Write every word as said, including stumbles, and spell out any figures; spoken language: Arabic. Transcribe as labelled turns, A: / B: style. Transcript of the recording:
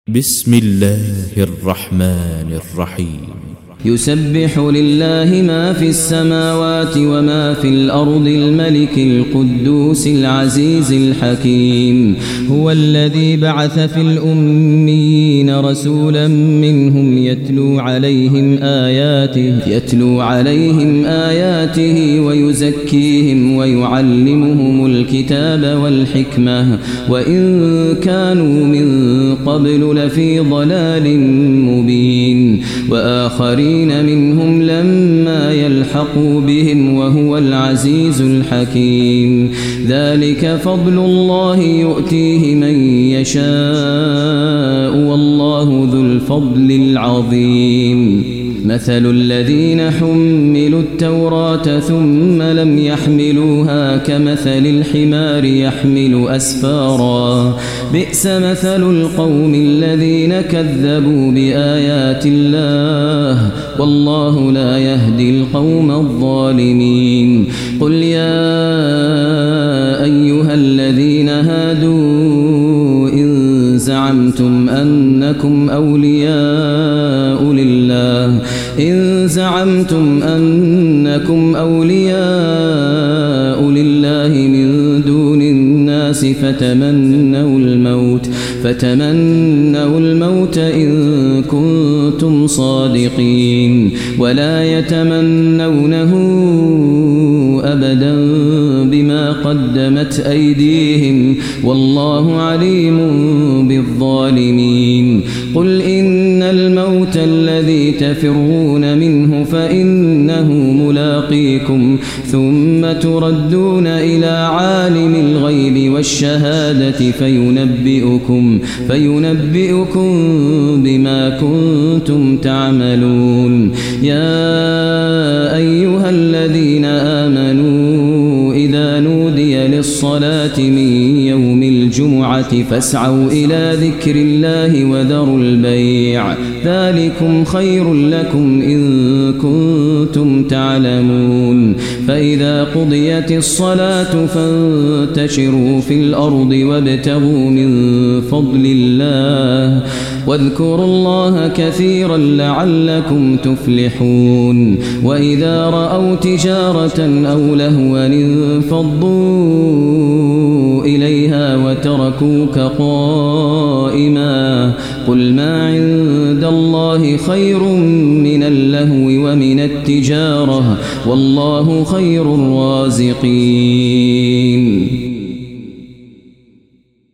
A: بسم الله الرحمن الرحيم.
B: يسبح لله ما في السماوات وما في الأرض الملك القدوس العزيز الحكيم. هو الذي بعث في الأميين رسولا منهم يتلو عليهم آياته يتلو عليهم آياته ويزكيهم ويعلمهم الكتاب والحكمة وإن كانوا من قبل لفي ضلال مبين. وآخرين منهم لما يلحقوا بهم وهو العزيز الحكيم. ذلك فضل الله يؤتيه من يشاء والله ذو الفضل العظيم. مثل الذين حملوا التوراة ثم لم يحملوها كمثل الحمار يحمل أسفارا بئس مثل القوم الذين كذبوا بآيات الله والله لا يهدي القوم الظالمين. قل يا أيها الذين هادوا إن زعمتم أنكم أولياء لله إن زعمتم أنكم أولياء لله من دون الناس فتمنوا الموت فتمنوا الموت إن كنتم صادقين ولا يتمنونه أبدا بما قدمت أيديهم والله عليم بالظالمين. قل إن الموت الذي تفرون منه فإنه ملاقيكم ثم تردون إلى عالم الغيب والشهادة فينبئكم, فينبئكم بما كنتم تعملون. يا أيها الذين آمنوا إذا نودي للصلاة من يوم الجمعة فاسعوا إلى ذكر الله وذروا البيع ذلكم خير لكم إن كنتم تعلمون. فإذا قضيت الصلاة فانتشروا في الأرض وابتغوا من فضل الله واذكروا الله كثيرا لعلكم تفلحون. وإذا رأوا تجارة أو لهوا انفضوا إليها وتركوك قائما قل ما عند الله خير من اللهو ومن التجارة والله خير الرازقين.